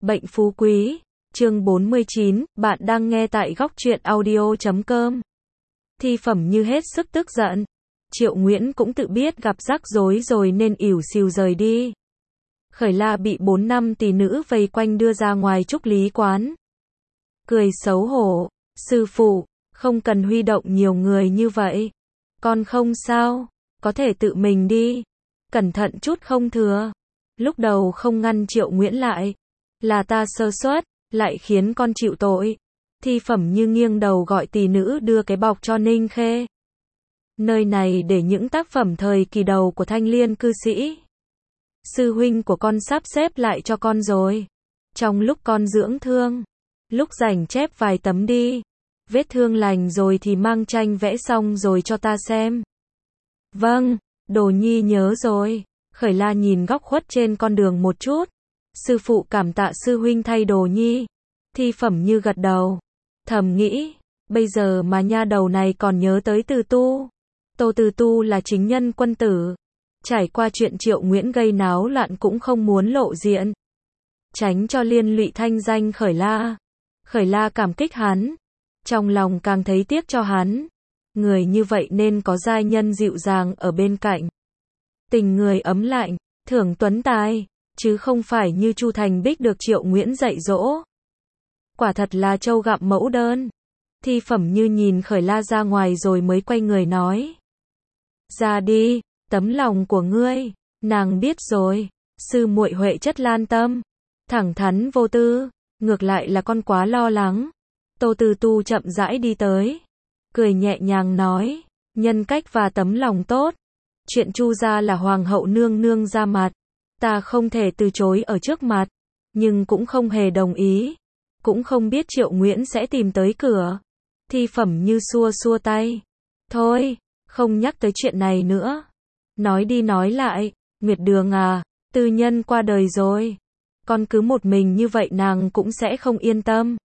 Bệnh phú quý, chương 49, bạn đang nghe tại góc truyện audio.com. Thi Phẩm Như hết sức tức giận. Triệu Nguyễn cũng tự biết gặp rắc rối rồi nên ỉu xìu rời đi. Khởi La bị 4 năm tỷ nữ vây quanh đưa ra ngoài trúc lý quán. Cười xấu hổ, sư phụ, không cần huy động nhiều người như vậy. Con không sao, có thể tự mình đi. Cẩn thận chút không thừa. Lúc đầu không ngăn Triệu Nguyễn lại. Là ta sơ suất, lại khiến con chịu tội. Thi Phẩm Như nghiêng đầu gọi tỷ nữ đưa cái bọc cho Ninh Khê. Nơi này để những tác phẩm thời kỳ đầu của thanh liên cư sĩ. Sư huynh của con sắp xếp lại cho con rồi. Trong lúc con dưỡng thương, lúc rảnh chép vài tấm đi. Vết thương lành rồi thì mang tranh vẽ xong rồi cho ta xem. Vâng, Đồ Nhi nhớ rồi. Khởi La nhìn góc khuất trên con đường một chút. Sư phụ cảm tạ sư huynh thay Đồ Nhi. Thi Phẩm Như gật đầu. Thầm nghĩ, bây giờ mà nha đầu này còn nhớ tới Từ Tu. Tô Từ Tu là chính nhân quân tử. Trải qua chuyện Triệu Nguyễn gây náo loạn cũng không muốn lộ diện. Tránh cho liên lụy thanh danh Khởi La. Khởi La cảm kích hắn. Trong lòng càng thấy tiếc cho hắn. Người như vậy nên có giai nhân dịu dàng ở bên cạnh. Tình người ấm lạnh, thưởng tuấn tài, chứ không phải như Chu Thành Bích được Triệu Nguyễn dạy dỗ. Quả thật là trâu gặm mẫu đơn. Thi Phẩm Như nhìn Khởi La ra ngoài rồi mới quay người nói. Ra đi, tấm lòng của ngươi, nàng biết rồi. Sư muội Huệ chất lan tâm, thẳng thắn vô tư, ngược lại là con quá lo lắng. Tô Từ Tu chậm rãi đi tới, cười nhẹ nhàng nói, nhân cách và tấm lòng tốt. Chuyện Chu gia là hoàng hậu nương nương ra mặt, ta không thể từ chối ở trước mặt, nhưng cũng không hề đồng ý, cũng không biết Triệu Nguyễn sẽ tìm tới cửa. Thi Phẩm Như xua xua tay, thôi, không nhắc tới chuyện này nữa. Nói đi nói lại, Nguyệt Đường à, tư nhân qua đời rồi, con cứ một mình như vậy nàng cũng sẽ không yên tâm.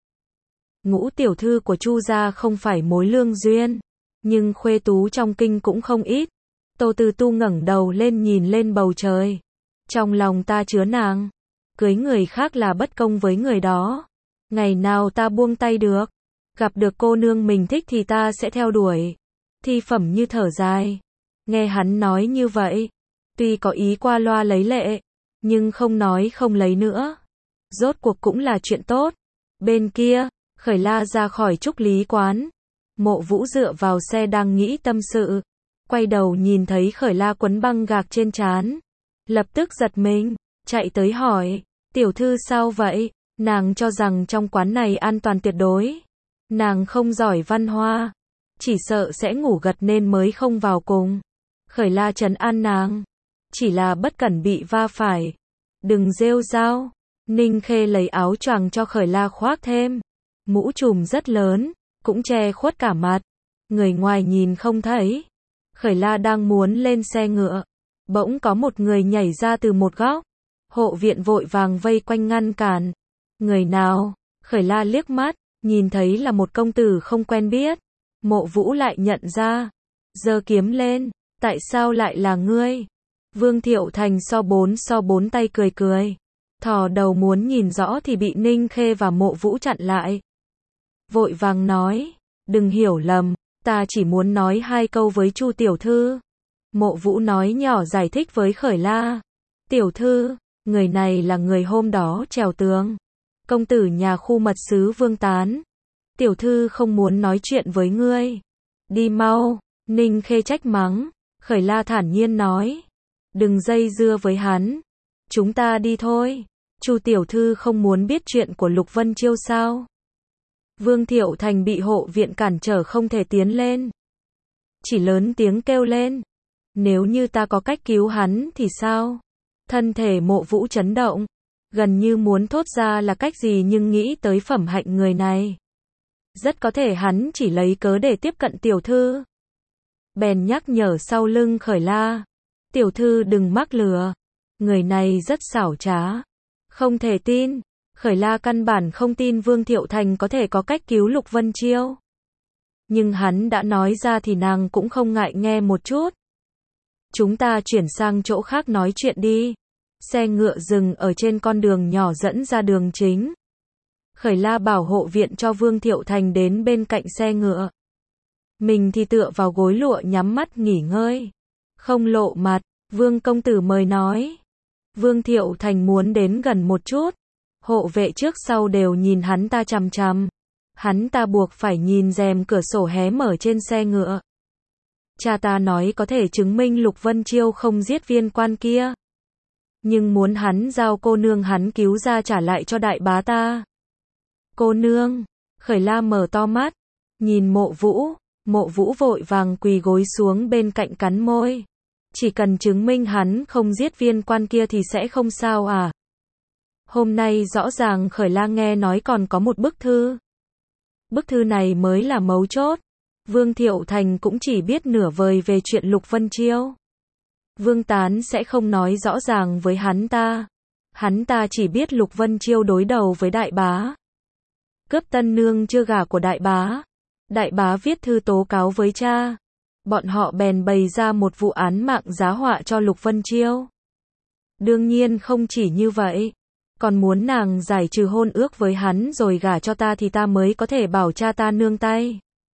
Ngũ tiểu thư của Chu gia không phải mối lương duyên, nhưng khuê tú trong kinh cũng không ít. Tô Từ Tu ngẩng đầu lên nhìn lên bầu trời. Trong lòng ta chứa nàng, cưới người khác là bất công với người đó. Ngày nào ta buông tay được, gặp được cô nương mình thích thì ta sẽ theo đuổi. Thi Phẩm Như thở dài, nghe hắn nói như vậy, tuy có ý qua loa lấy lệ, nhưng không nói không lấy nữa. Rốt cuộc cũng là chuyện tốt. Bên kia, Khởi La ra khỏi trúc lý quán. Mộ Vũ dựa vào xe đang nghĩ tâm sự. Quay đầu nhìn thấy Khởi La quấn băng gạc trên trán. Lập tức giật mình, chạy tới hỏi, tiểu thư sao vậy? Nàng cho rằng trong quán này an toàn tuyệt đối. Nàng không giỏi văn hoa, chỉ sợ sẽ ngủ gật nên mới không vào cùng. Khởi La trấn an nàng, chỉ là bất cẩn bị va phải. Đừng rêu rao. Ninh Khê lấy áo choàng cho Khởi La khoác thêm. Mũ trùm rất lớn, cũng che khuất cả mặt. Người ngoài nhìn không thấy. Khởi La đang muốn lên xe ngựa, bỗng có một người nhảy ra từ một góc. Hộ viện vội vàng vây quanh ngăn cản. Người nào? Khởi La liếc mắt, nhìn thấy là một công tử không quen biết. Mộ Vũ lại nhận ra, giơ kiếm lên, tại sao lại là ngươi? Vương Thiệu Thành so bốn tay cười cười. Thò đầu muốn nhìn rõ thì bị Ninh Khê và Mộ Vũ chặn lại. Vội vàng nói, đừng hiểu lầm, ta chỉ muốn nói 2 câu với Chu tiểu thư. Mộ Vũ nói nhỏ giải thích với Khởi La. Tiểu thư, người này là người hôm đó trèo tường. Công tử nhà khu mật sứ Vương Tán. Tiểu thư không muốn nói chuyện với ngươi. Đi mau. Ninh Khê trách mắng. Khởi La thản nhiên nói, đừng dây dưa với hắn. Chúng ta đi thôi. Chu tiểu thư không muốn biết chuyện của Lục Vân Chiêu sao? Vương Thiệu Thành bị hộ viện cản trở không thể tiến lên. Chỉ lớn tiếng kêu lên, nếu như ta có cách cứu hắn thì sao? Thân thể Mộ Vũ chấn động, gần như muốn thốt ra là cách gì nhưng nghĩ tới phẩm hạnh người này. Rất có thể hắn chỉ lấy cớ để tiếp cận tiểu thư. Bèn nhắc nhở sau lưng Khởi La, tiểu thư đừng mắc lừa, người này rất xảo trá. Không thể tin. Khởi La căn bản không tin Vương Thiệu Thành có thể có cách cứu Lục Vân Chiêu. Nhưng hắn đã nói ra thì nàng cũng không ngại nghe một chút. Chúng ta chuyển sang chỗ khác nói chuyện đi. Xe ngựa dừng ở trên con đường nhỏ dẫn ra đường chính. Khởi La bảo hộ viện cho Vương Thiệu Thành đến bên cạnh xe ngựa. Mình thì tựa vào gối lụa nhắm mắt nghỉ ngơi. Không lộ mặt, Vương công tử mới nói. Vương Thiệu Thành muốn đến gần một chút. Hộ vệ trước sau đều nhìn hắn ta chằm chằm. Hắn ta buộc phải nhìn rèm cửa sổ hé mở trên xe ngựa. Cha ta nói có thể chứng minh Lục Vân Chiêu không giết viên quan kia. Nhưng muốn hắn giao cô nương hắn cứu ra trả lại cho đại bá ta. Cô nương, Khởi La mở to mắt, nhìn Mộ Vũ vội vàng quỳ gối xuống bên cạnh cắn môi. Chỉ cần chứng minh hắn không giết viên quan kia thì sẽ không sao à? Hôm nay rõ ràng Khởi La nghe nói còn có một bức thư. Bức thư này mới là mấu chốt. Vương Thiệu Thành cũng chỉ biết nửa vời về chuyện Lục Vân Chiêu. Vương Tán sẽ không nói rõ ràng với hắn ta. Hắn ta chỉ biết Lục Vân Chiêu đối đầu với đại bá. Cướp tân nương chưa gả của đại bá. Đại bá viết thư tố cáo với cha. Bọn họ bèn bày ra một vụ án mạng giá họa cho Lục Vân Chiêu. Đương nhiên không chỉ như vậy. Còn muốn nàng giải trừ hôn ước với hắn rồi gả cho ta thì ta mới có thể bảo cha ta nương tay.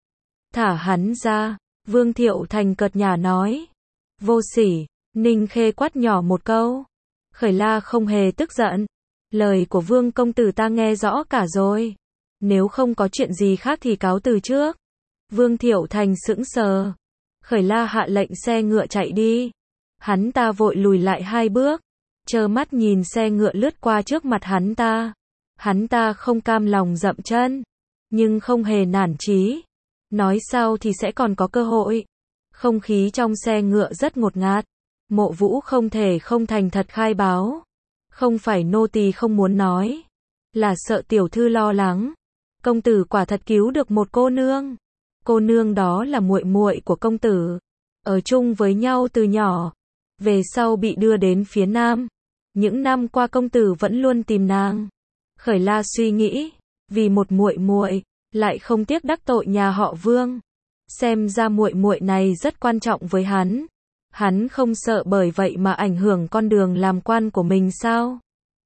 Thả hắn ra, Vương Thiệu Thành cợt nhả nói. Vô sỉ, Ninh Khê quát nhỏ một câu. Khởi La không hề tức giận. Lời của Vương công tử ta nghe rõ cả rồi. Nếu không có chuyện gì khác thì cáo từ trước. Vương Thiệu Thành sững sờ. Khởi La hạ lệnh xe ngựa chạy đi. Hắn ta vội lùi lại 2 bước. Trơ mắt nhìn xe ngựa lướt qua trước mặt hắn ta. Hắn ta không cam lòng dậm chân. Nhưng không hề nản chí. Nói sau thì sẽ còn có cơ hội. Không khí trong xe ngựa rất ngột ngạt. Mộ Vũ không thể không thành thật khai báo. Không phải nô tỳ không muốn nói. Là sợ tiểu thư lo lắng. Công tử quả thật cứu được một cô nương. Cô nương đó là muội muội của công tử. Ở chung với nhau từ nhỏ. Về sau bị đưa đến phía Nam. Những năm qua công tử vẫn luôn tìm nàng. Khởi La suy nghĩ. Vì một muội muội lại không tiếc đắc tội nhà họ Vương. Xem ra muội muội này rất quan trọng với hắn. Hắn không sợ bởi vậy mà ảnh hưởng con đường làm quan của mình sao?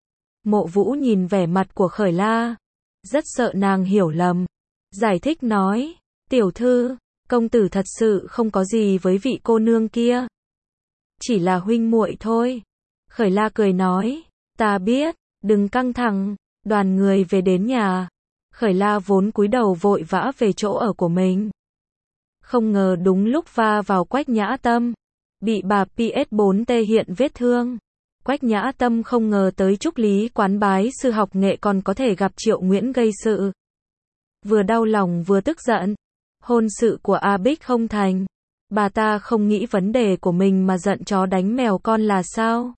Mộ Vũ nhìn vẻ mặt của Khởi La. Rất sợ nàng hiểu lầm. Giải thích nói. Tiểu thư, công tử thật sự không có gì với vị cô nương kia. Chỉ là huynh muội thôi. Khởi La cười nói. Ta biết, đừng căng thẳng. Đoàn người về đến nhà. Khởi La vốn cúi đầu vội vã về chỗ ở của mình. Không ngờ đúng lúc va vào Quách Nhã Tâm. Bị bà PS4T hiện vết thương. Quách Nhã Tâm không ngờ tới Trúc Lý quán bái sư học nghệ còn có thể gặp Triệu Nguyễn gây sự. Vừa đau lòng vừa tức giận. Hôn sự của A Bích không thành. Bà ta không nghĩ vấn đề của mình mà giận chó đánh mèo con là sao?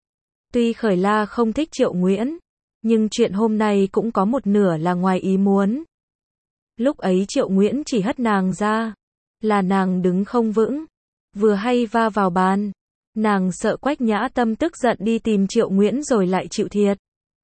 Tuy Khởi La không thích Triệu Nguyễn. Nhưng chuyện hôm nay cũng có một nửa là ngoài ý muốn. Lúc ấy Triệu Nguyễn chỉ hất nàng ra. Là nàng đứng không vững. Vừa hay va vào bàn. Nàng sợ Quách Nhã Tâm tức giận đi tìm Triệu Nguyễn rồi lại chịu thiệt.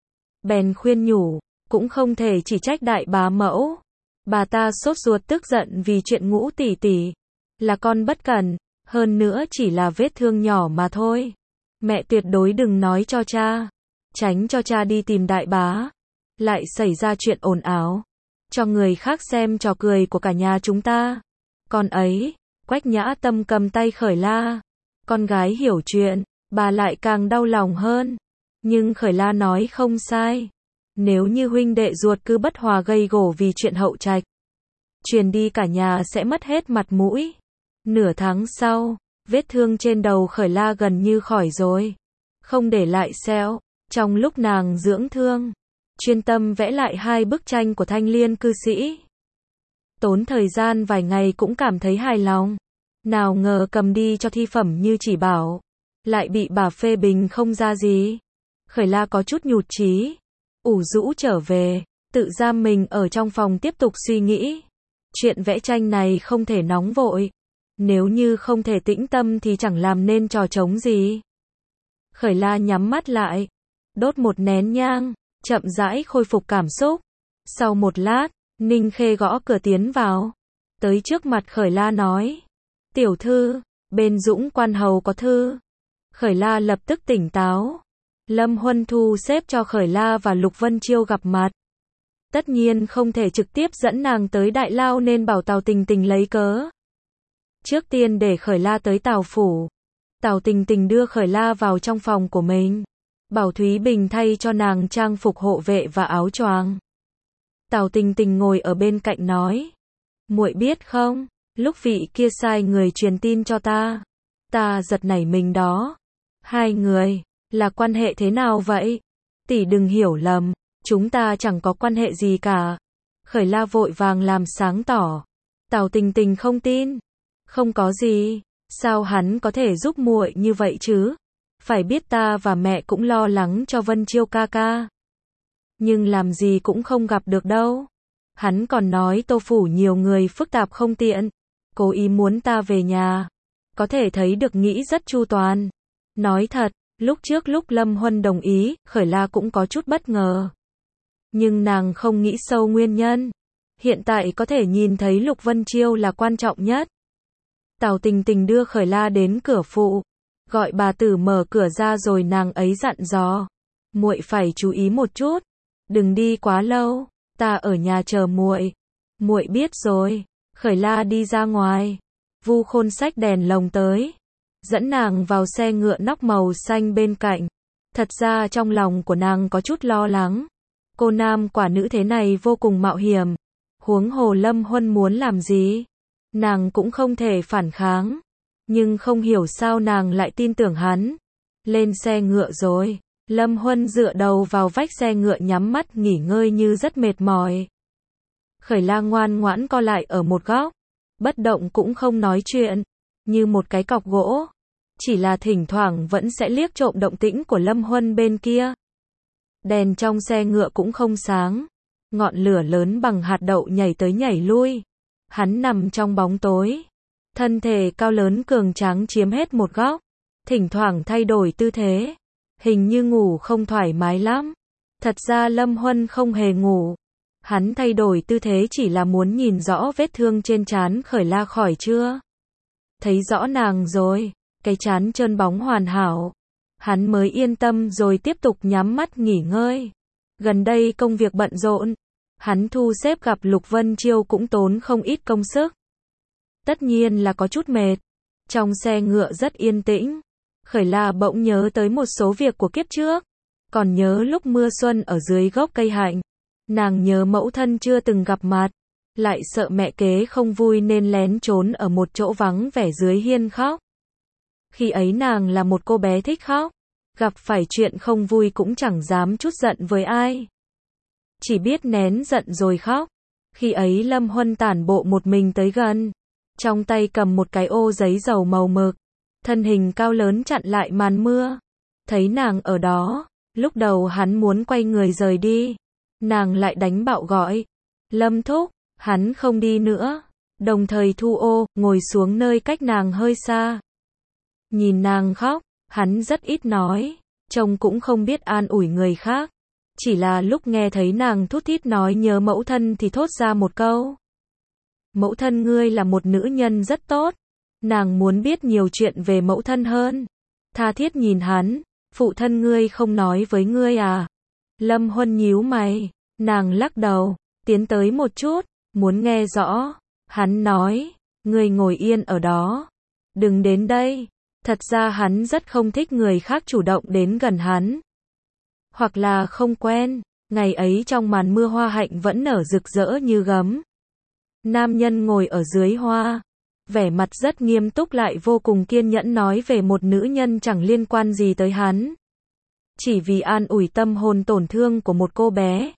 Bèn khuyên nhủ. Cũng không thể chỉ trách đại bá mẫu. Bà ta sốt ruột tức giận vì chuyện Ngũ tỷ tỷ. Là con bất cẩn. Hơn nữa chỉ là vết thương nhỏ mà thôi. Mẹ tuyệt đối đừng nói cho cha. Tránh cho cha đi tìm đại bá. Lại xảy ra chuyện ồn ào. Cho người khác xem trò cười của cả nhà chúng ta. Con ấy, Quách Nhã Tâm cầm tay Khởi La. Con gái hiểu chuyện, bà lại càng đau lòng hơn. Nhưng Khởi La nói không sai. Nếu như huynh đệ ruột cứ bất hòa gây gổ vì chuyện hậu trạch. Truyền đi cả nhà sẽ mất hết mặt mũi. Nửa tháng sau, vết thương trên đầu Khởi La gần như khỏi rồi. Không để lại sẹo. Trong lúc nàng dưỡng thương, chuyên tâm vẽ lại 2 bức tranh của Thanh Liên cư sĩ. Tốn thời gian vài ngày cũng cảm thấy hài lòng. Nào ngờ cầm đi cho thi phẩm như chỉ bảo. Lại bị bà phê bình không ra gì. Khởi La có chút nhụt chí. Ủ rũ trở về. Tự giam mình ở trong phòng tiếp tục suy nghĩ. Chuyện vẽ tranh này không thể nóng vội. Nếu như không thể tĩnh tâm thì chẳng làm nên trò trống gì. Khởi La nhắm mắt lại. Đốt một nén nhang. Chậm rãi khôi phục cảm xúc. Sau một lát, Ninh Khê gõ cửa tiến vào. Tới trước mặt Khởi La nói. Tiểu thư, bên Dũng Quan Hầu có thư. Khởi La lập tức tỉnh táo. Lâm Huân thu xếp cho Khởi La và Lục Vân Chiêu gặp mặt. Tất nhiên không thể trực tiếp dẫn nàng tới Đại Lao nên bảo Tào Tình Tình lấy cớ. Trước tiên để Khởi La tới Tào phủ. Tào Tình Tình đưa Khởi La vào trong phòng của mình. Bảo Thúy Bình thay cho nàng trang phục hộ vệ và áo choàng. Tào Tình Tình ngồi ở bên cạnh nói. Muội biết không, lúc vị kia sai người truyền tin cho ta. Ta giật nảy mình đó. Hai người, là quan hệ thế nào vậy? Tỷ đừng hiểu lầm, chúng ta chẳng có quan hệ gì cả. Khởi La vội vàng làm sáng tỏ. Tào Tình Tình không tin. Không có gì, sao hắn có thể giúp muội như vậy chứ? Phải biết ta và mẹ cũng lo lắng cho Vân Chiêu ca ca. Nhưng làm gì cũng không gặp được đâu. Hắn còn nói Tô phủ nhiều người phức tạp không tiện. Cố ý muốn ta về nhà. Có thể thấy được nghĩ rất chu toàn. Nói thật, lúc trước lúc Lâm Huân đồng ý, Khởi La cũng có chút bất ngờ. Nhưng nàng không nghĩ sâu nguyên nhân. Hiện tại có thể nhìn thấy Lục Vân Chiêu là quan trọng nhất. Tào Tình Tình đưa Khởi La đến cửa phụ. Gọi bà tử mở cửa ra rồi nàng ấy dặn dò. Muội phải chú ý một chút. Đừng đi quá lâu. Ta ở nhà chờ muội. Muội biết rồi. Khởi La đi ra ngoài. Vu Khôn xách đèn lồng tới. Dẫn nàng vào xe ngựa nóc màu xanh bên cạnh. Thật ra trong lòng của nàng có chút lo lắng. Cô nam quả nữ thế này vô cùng mạo hiểm. Huống hồ Lâm Huân muốn làm gì? Nàng cũng không thể phản kháng. Nhưng không hiểu sao nàng lại tin tưởng hắn. Lên xe ngựa rồi. Lâm Huân dựa đầu vào vách xe ngựa nhắm mắt nghỉ ngơi như rất mệt mỏi. Khởi La ngoan ngoãn co lại ở một góc. Bất động cũng không nói chuyện. Như một cái cọc gỗ. Chỉ là thỉnh thoảng vẫn sẽ liếc trộm động tĩnh của Lâm Huân bên kia. Đèn trong xe ngựa cũng không sáng. Ngọn lửa lớn bằng hạt đậu nhảy tới nhảy lui. Hắn nằm trong bóng tối. Thân thể cao lớn cường tráng chiếm hết một góc. Thỉnh thoảng thay đổi tư thế. Hình như ngủ không thoải mái lắm. Thật ra Lâm Huân không hề ngủ. Hắn thay đổi tư thế chỉ là muốn nhìn rõ vết thương trên trán Khởi La khỏi chưa. Thấy rõ nàng rồi. Cái trán trơn bóng hoàn hảo. Hắn mới yên tâm rồi tiếp tục nhắm mắt nghỉ ngơi. Gần đây công việc bận rộn. Hắn thu xếp gặp Lục Vân Chiêu cũng tốn không ít công sức. Tất nhiên là có chút mệt. Trong xe ngựa rất yên tĩnh. Khởi La bỗng nhớ tới một số việc của kiếp trước. Còn nhớ lúc mưa xuân ở dưới gốc cây hạnh. Nàng nhớ mẫu thân chưa từng gặp mặt. Lại sợ mẹ kế không vui nên lén trốn ở một chỗ vắng vẻ dưới hiên khóc. Khi ấy nàng là một cô bé thích khóc. Gặp phải chuyện không vui cũng chẳng dám chút giận với ai. Chỉ biết nén giận rồi khóc. Khi ấy Lâm Huân tản bộ một mình tới gần. Trong tay cầm một cái ô giấy dầu màu mực. Thân hình cao lớn chặn lại màn mưa. Thấy nàng ở đó. Lúc đầu hắn muốn quay người rời đi. Nàng lại đánh bạo gọi. Lâm thúc, hắn không đi nữa. Đồng thời thu ô, ngồi xuống nơi cách nàng hơi xa. Nhìn nàng khóc, hắn rất ít nói. Trông cũng không biết an ủi người khác. Chỉ là lúc nghe thấy nàng thút thít nói nhớ mẫu thân thì thốt ra một câu. Mẫu thân ngươi là một nữ nhân rất tốt. Nàng muốn biết nhiều chuyện về mẫu thân hơn. Tha thiết nhìn hắn. Phụ thân ngươi không nói với ngươi à? Lâm Huân nhíu mày. Nàng lắc đầu. Tiến tới một chút. Muốn nghe rõ. Hắn nói. Ngươi ngồi yên ở đó. Đừng đến đây. Thật ra hắn rất không thích người khác chủ động đến gần hắn. Hoặc là không quen. Ngày ấy trong màn mưa hoa hạnh vẫn nở rực rỡ như gấm. Nam nhân ngồi ở dưới hoa. Vẻ mặt rất nghiêm túc lại vô cùng kiên nhẫn nói về một nữ nhân chẳng liên quan gì tới hắn. Chỉ vì an ủi tâm hồn tổn thương của một cô bé.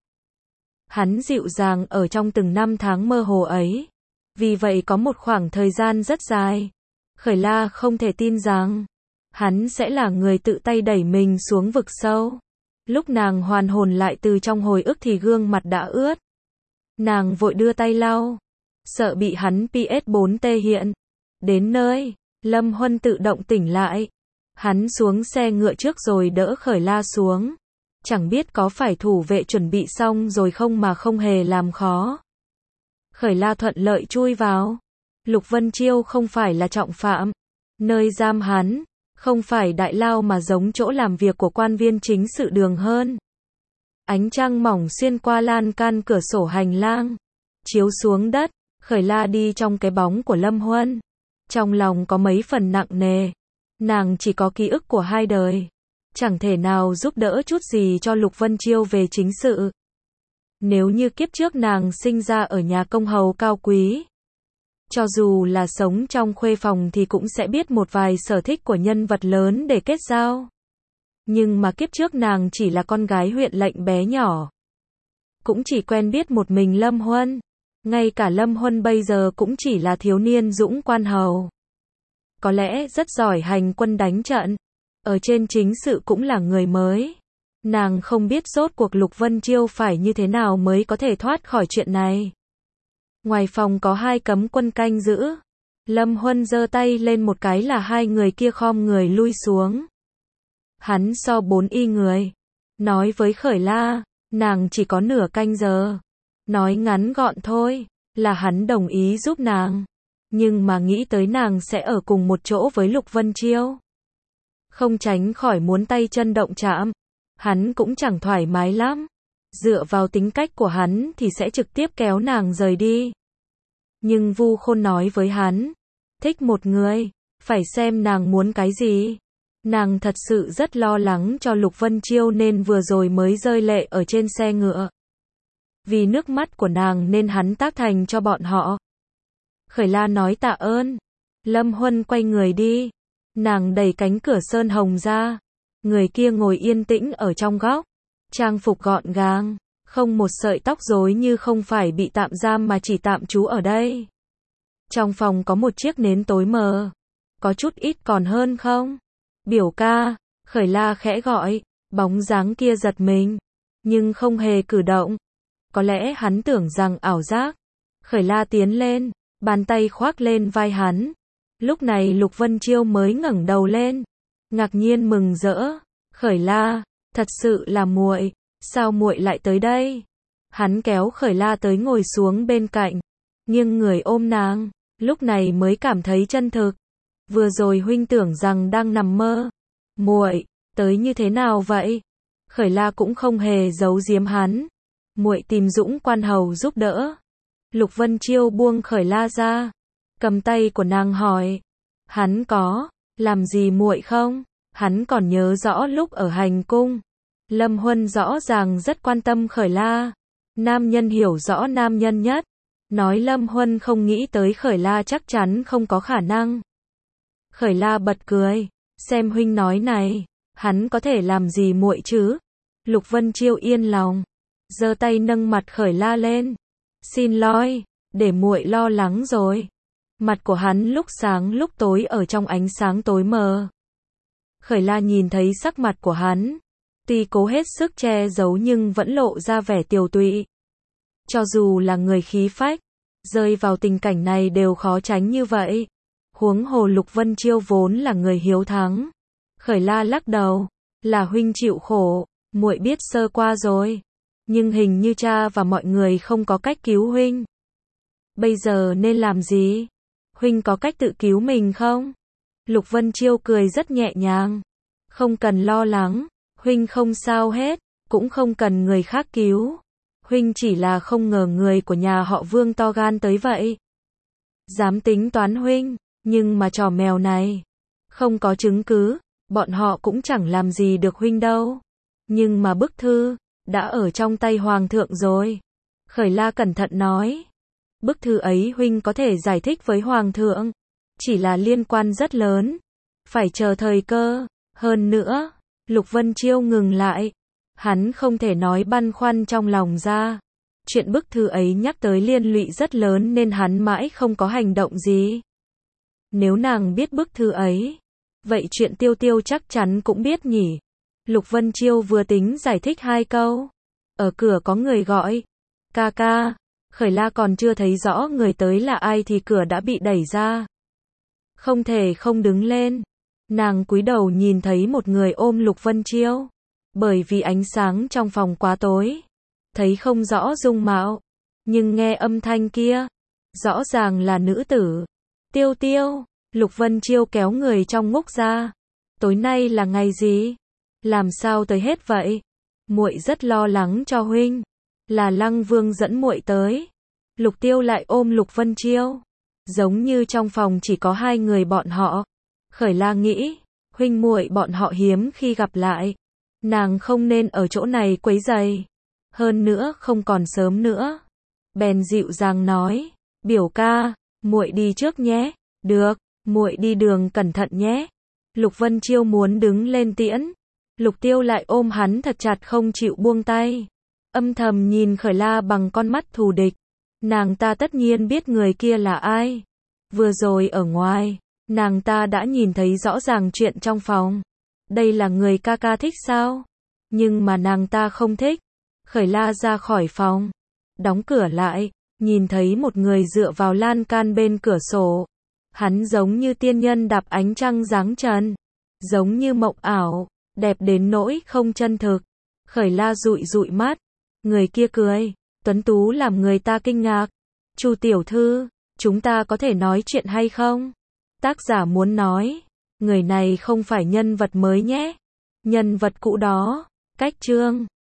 Hắn dịu dàng ở trong từng năm tháng mơ hồ ấy. Vì vậy có một khoảng thời gian rất dài. Khởi La không thể tin rằng hắn sẽ là người tự tay đẩy mình xuống vực sâu. Lúc nàng hoàn hồn lại từ trong hồi ức thì gương mặt đã ướt. Nàng vội đưa tay lau. Sợ bị hắn PS4T hiện. Đến nơi, Lâm Huân tự động tỉnh lại. Hắn xuống xe ngựa trước rồi đỡ Khởi La xuống. Chẳng biết có phải thủ vệ chuẩn bị xong rồi không mà không hề làm khó. Khởi La thuận lợi chui vào. Lục Vân Chiêu không phải là trọng phạm. Nơi giam hắn, Không phải đại lao mà giống chỗ làm việc của quan viên chính sự đường hơn. Ánh trăng mỏng xuyên qua lan can cửa sổ hành lang, chiếu xuống đất, Khởi La đi trong cái bóng của Lâm Huân. Trong lòng có mấy phần nặng nề. Nàng chỉ có ký ức của hai đời. Chẳng thể nào giúp đỡ chút gì cho Lục Vân Chiêu về chính sự. Nếu như kiếp trước nàng sinh ra ở nhà công hầu cao quý, cho dù là sống trong khuê phòng thì cũng sẽ biết một vài sở thích của nhân vật lớn để kết giao. Nhưng mà kiếp trước nàng chỉ là con gái huyện lệnh bé nhỏ. Cũng chỉ quen biết một mình Lâm Huân. Ngay cả Lâm Huân bây giờ cũng chỉ là thiếu niên dũng quan hầu. Có lẽ rất giỏi hành quân đánh trận. Ở trên chính sự cũng là người mới. Nàng không biết rốt cuộc Lục Vân Chiêu phải như thế nào mới có thể thoát khỏi chuyện này. Ngoài phòng có 2 cấm quân canh giữ. Lâm Huân giơ tay lên một cái là 2 người kia khom người lui xuống. Hắn so 4 y người. Nói với Khởi La, nàng chỉ có nửa canh giờ. Nói ngắn gọn thôi, là hắn đồng ý giúp nàng. Nhưng mà nghĩ tới nàng sẽ ở cùng một chỗ với Lục Vân Chiêu. Không tránh khỏi muốn tay chân động chạm. Hắn cũng chẳng thoải mái lắm. Dựa vào tính cách của hắn thì sẽ trực tiếp kéo nàng rời đi. Nhưng Vu Khôn nói với hắn, thích một người, phải xem nàng muốn cái gì. Nàng thật sự rất lo lắng cho Lục Vân Chiêu nên vừa rồi mới rơi lệ ở trên xe ngựa. Vì nước mắt của nàng nên hắn tác thành cho bọn họ. Khởi La nói tạ ơn. Lâm Huân quay người đi. Nàng đẩy cánh cửa sơn hồng ra. Người kia ngồi yên tĩnh ở trong góc. Trang phục gọn gàng. Không một sợi tóc rối như không phải bị tạm giam mà chỉ tạm trú ở đây. Trong phòng có một chiếc nến tối mờ. Có chút ít còn hơn không? Biểu ca. Khởi La khẽ gọi. Bóng dáng kia giật mình. Nhưng không hề cử động. Có lẽ hắn tưởng rằng ảo giác. Khởi La tiến lên. Bàn tay khoác lên vai hắn. Lúc này Lục Vân Chiêu mới ngẩng đầu lên. Ngạc nhiên mừng rỡ. Khởi La. Thật sự là muội. Sao muội lại tới đây? Hắn kéo Khởi La tới ngồi xuống bên cạnh. Nghiêng người ôm nàng. Lúc này mới cảm thấy chân thực. Vừa rồi huynh tưởng rằng đang nằm mơ. Muội, tới như thế nào vậy? Khởi La cũng không hề giấu giếm hắn. Muội tìm Dũng quan hầu giúp đỡ. Lục Vân Chiêu buông Khởi La ra. Cầm tay của nàng hỏi. Hắn có làm gì muội không? Hắn còn nhớ rõ lúc ở hành cung. Lâm Huân rõ ràng rất quan tâm Khởi La. Nam nhân hiểu rõ nam nhân nhất. Nói Lâm Huân không nghĩ tới Khởi La chắc chắn không có khả năng. Khởi La bật cười. Xem huynh nói này. Hắn có thể làm gì muội chứ? Lục Vân Chiêu yên lòng. Giơ tay nâng mặt Khởi La lên. Xin lỗi, để muội lo lắng rồi. Mặt của hắn lúc sáng lúc tối ở trong ánh sáng tối mờ. Khởi La nhìn thấy sắc mặt của hắn. Tuy cố hết sức che giấu nhưng vẫn lộ ra vẻ tiều tụy. Cho dù là người khí phách, rơi vào tình cảnh này đều khó tránh như vậy. Huống hồ Lục Vân Chiêu vốn là người hiếu thắng. Khởi La lắc đầu. Là huynh chịu khổ, muội biết sơ qua rồi. Nhưng hình như cha và mọi người không có cách cứu huynh. Bây giờ nên làm gì? Huynh có cách tự cứu mình không? Lục Vân Chiêu cười rất nhẹ nhàng. Không cần lo lắng, huynh không sao hết, cũng không cần người khác cứu. Huynh chỉ là không ngờ người của nhà họ Vương to gan tới vậy. Dám tính toán huynh, nhưng mà trò mèo này, không có chứng cứ, bọn họ cũng chẳng làm gì được huynh đâu. Nhưng mà bức thư, đã ở trong tay Hoàng thượng rồi. Khởi La cẩn thận nói. Bức thư ấy huynh có thể giải thích với Hoàng thượng. Chỉ là liên quan rất lớn. Phải chờ thời cơ. Hơn nữa, Lục Vân Chiêu ngừng lại. Hắn không thể nói băn khoăn trong lòng ra. Chuyện bức thư ấy nhắc tới liên lụy rất lớn nên hắn mãi không có hành động gì. Nếu nàng biết bức thư ấy, vậy chuyện Tiêu Tiêu chắc chắn cũng biết nhỉ. Lục Vân Chiêu vừa tính giải thích 2 câu. Ở cửa có người gọi. Ca ca. Khởi La còn chưa thấy rõ người tới là ai thì cửa đã bị đẩy ra. Không thể không đứng lên. Nàng cúi đầu nhìn thấy một người ôm Lục Vân Chiêu. Bởi vì ánh sáng trong phòng quá tối, thấy không rõ dung mạo. Nhưng nghe âm thanh kia, rõ ràng là nữ tử. Tiêu Tiêu. Lục Vân Chiêu kéo người trong ngúc ra. tối nay là ngày gì? Làm sao tới hết vậy? Muội rất lo lắng cho huynh. Là Lăng Vương dẫn muội tới. Lục Tiêu lại ôm Lục Vân Chiêu. Giống như trong phòng chỉ có hai người bọn họ. Khởi La nghĩ, huynh muội bọn họ hiếm khi gặp lại. Nàng không nên ở chỗ này quấy rầy. Hơn nữa không còn sớm nữa. Bèn dịu dàng nói, biểu ca, muội đi trước nhé. Được, muội đi đường cẩn thận nhé. Lục Vân Chiêu muốn đứng lên tiễn. Lục Tiêu lại ôm hắn thật chặt không chịu buông tay. Âm thầm nhìn Khởi La bằng con mắt thù địch. Nàng ta tất nhiên biết người kia là ai. Vừa rồi ở ngoài, nàng ta đã nhìn thấy rõ ràng chuyện trong phòng. Đây là người ca ca thích sao? Nhưng mà nàng ta không thích. Khởi La ra khỏi phòng, đóng cửa lại, nhìn thấy một người dựa vào lan can bên cửa sổ. Hắn giống như tiên nhân đạp ánh trăng giáng trần, giống như mộng ảo, đẹp đến nỗi không chân thực. Khởi La dụi dụi mắt, người kia cười, tuấn tú làm người ta kinh ngạc. Chu tiểu thư, chúng ta có thể nói chuyện hay không? Tác giả muốn nói, người này không phải nhân vật mới nhé. Nhân vật cũ đó, cách chương.